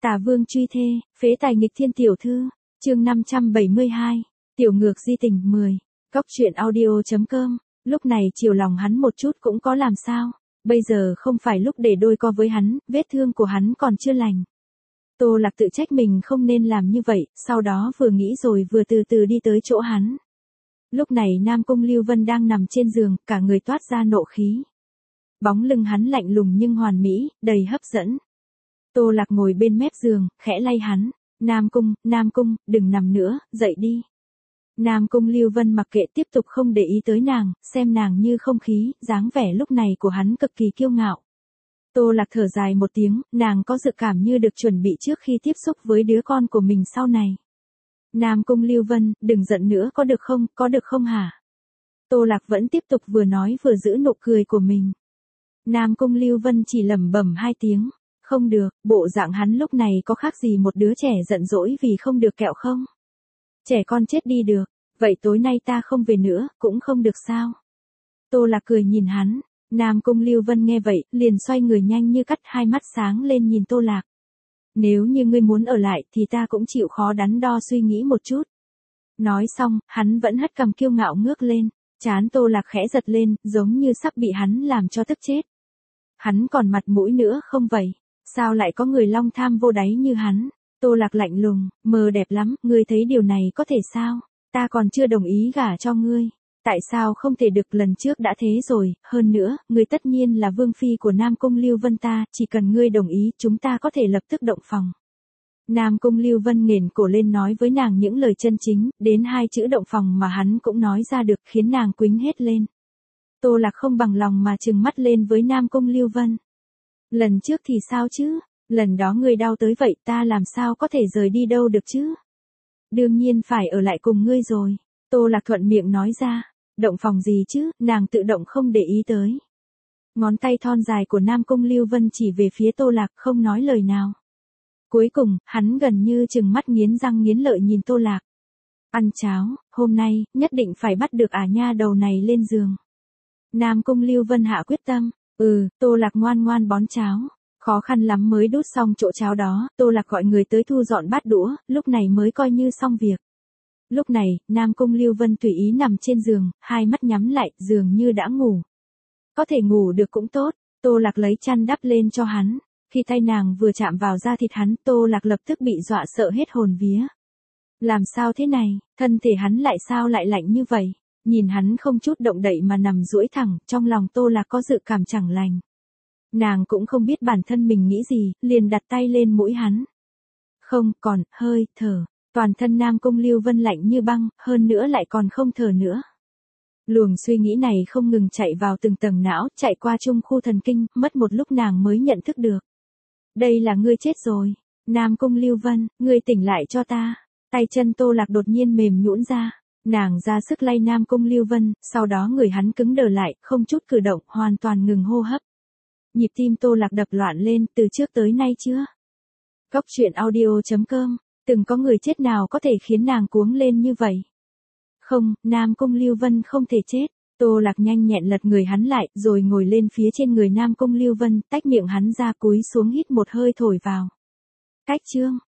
Tả Vương truy thê, phế tài nghịch thiên tiểu thư, chương 572, tiểu ngược di tình 10, góc truyện audio.com, lúc này chiều lòng hắn một chút cũng có làm sao, bây giờ không phải lúc để đôi co với hắn, vết thương của hắn còn chưa lành. Tô Lạc tự trách mình không nên làm như vậy, sau đó vừa nghĩ rồi vừa từ từ đi tới chỗ hắn. Lúc này Nam Cung Lưu Vân đang nằm trên giường, cả người toát ra nộ khí. Bóng lưng hắn lạnh lùng nhưng hoàn mỹ, đầy hấp dẫn. Tô Lạc ngồi bên mép giường, khẽ lay hắn. Nam Cung, đừng nằm nữa, dậy đi. Nam Cung Lưu Vân mặc kệ, tiếp tục không để ý tới nàng, xem nàng như không khí, dáng vẻ lúc này của hắn cực kỳ kiêu ngạo. Tô Lạc thở dài một tiếng, nàng có dự cảm như được chuẩn bị trước khi tiếp xúc với đứa con của mình sau này. Nam Cung Lưu Vân, đừng giận nữa có được không hả? Tô Lạc vẫn tiếp tục vừa nói vừa giữ nụ cười của mình. Nam Cung Lưu Vân chỉ lẩm bẩm hai tiếng, không được, bộ dạng hắn lúc này có khác gì một đứa trẻ giận dỗi vì không được kẹo không? Trẻ con chết đi được, vậy tối nay ta không về nữa, cũng không được sao? Tô Lạc cười nhìn hắn, Nam Cung Lưu Vân nghe vậy, liền xoay người nhanh như cắt, hai mắt sáng lên nhìn Tô Lạc. Nếu như ngươi muốn ở lại thì ta cũng chịu khó đắn đo suy nghĩ một chút. Nói xong, hắn vẫn hất cằm kiêu ngạo ngước lên, trán Tô Lạc khẽ giật lên, giống như sắp bị hắn làm cho tức chết. Hắn còn mặt mũi nữa không vậy? Sao lại có người long tham vô đáy như hắn? Tô Lạc lạnh lùng, mờ đẹp lắm, ngươi thấy điều này có thể sao? Ta còn chưa đồng ý gả cho ngươi. Tại sao không thể được, lần trước đã thế rồi, hơn nữa, ngươi tất nhiên là vương phi của Nam Cung Lưu Vân ta, chỉ cần ngươi đồng ý, chúng ta có thể lập tức động phòng. Nam Cung Lưu Vân nghển cổ lên nói với nàng những lời chân chính, đến hai chữ động phòng mà hắn cũng nói ra được, khiến nàng quĩnh hết lên. Tô Lạc không bằng lòng mà trừng mắt lên với Nam Cung Lưu Vân. Lần trước thì sao chứ? Lần đó ngươi đau tới vậy, ta làm sao có thể rời đi đâu được chứ? Đương nhiên phải ở lại cùng ngươi rồi. Tô Lạc thuận miệng nói ra. Động phòng gì chứ, nàng tự động không để ý tới. Ngón tay thon dài của Nam Cung Lưu Vân chỉ về phía Tô Lạc, không nói lời nào. Cuối cùng, hắn gần như trừng mắt nghiến răng nghiến lợi nhìn Tô Lạc. Ăn cháo, hôm nay, nhất định phải bắt được nha đầu này lên giường. Nam Cung Lưu Vân hạ quyết tâm. Tô Lạc ngoan ngoan bón cháo. Khó khăn lắm mới đút xong chỗ cháo đó, Tô Lạc gọi người tới thu dọn bát đũa, lúc này mới coi như xong việc. Lúc này, Nam Cung Lưu Vân tùy ý nằm trên giường, hai mắt nhắm lại, dường như đã ngủ. Có thể ngủ được cũng tốt, Tô Lạc lấy chăn đắp lên cho hắn. Khi tay nàng vừa chạm vào da thịt hắn, Tô Lạc lập tức bị dọa sợ hết hồn vía. Làm sao thế này, thân thể hắn lại sao lại lạnh như vậy? Nhìn hắn không chút động đậy mà nằm duỗi thẳng, trong lòng Tô Lạc có dự cảm chẳng lành. Nàng cũng không biết bản thân mình nghĩ gì, liền đặt tay lên mũi hắn. Không còn, hơi thở. Toàn thân Nam Cung Lưu Vân lạnh như băng, hơn nữa lại còn không thở nữa. Luồng suy nghĩ này không ngừng chạy vào từng tầng não, chạy qua trung khu thần kinh, mất một lúc nàng mới nhận thức được. Đây là ngươi chết rồi. Nam Cung Lưu Vân, ngươi tỉnh lại cho ta. Tay chân Tô Lạc đột nhiên mềm nhũn ra. Nàng ra sức lay Nam Cung Lưu Vân, sau đó người hắn cứng đờ lại, không chút cử động, hoàn toàn ngừng hô hấp. Nhịp tim Tô Lạc đập loạn lên, từ trước tới nay chưa? Góc truyện audio.com. Từng có người chết nào có thể khiến nàng cuống lên như vậy? Không, Nam Cung Lưu Vân không thể chết. Tô Lạc nhanh nhẹn lật người hắn lại, rồi ngồi lên phía trên người Nam Cung Lưu Vân, tách miệng hắn ra, cúi xuống hít một hơi thổi vào. Cách chương.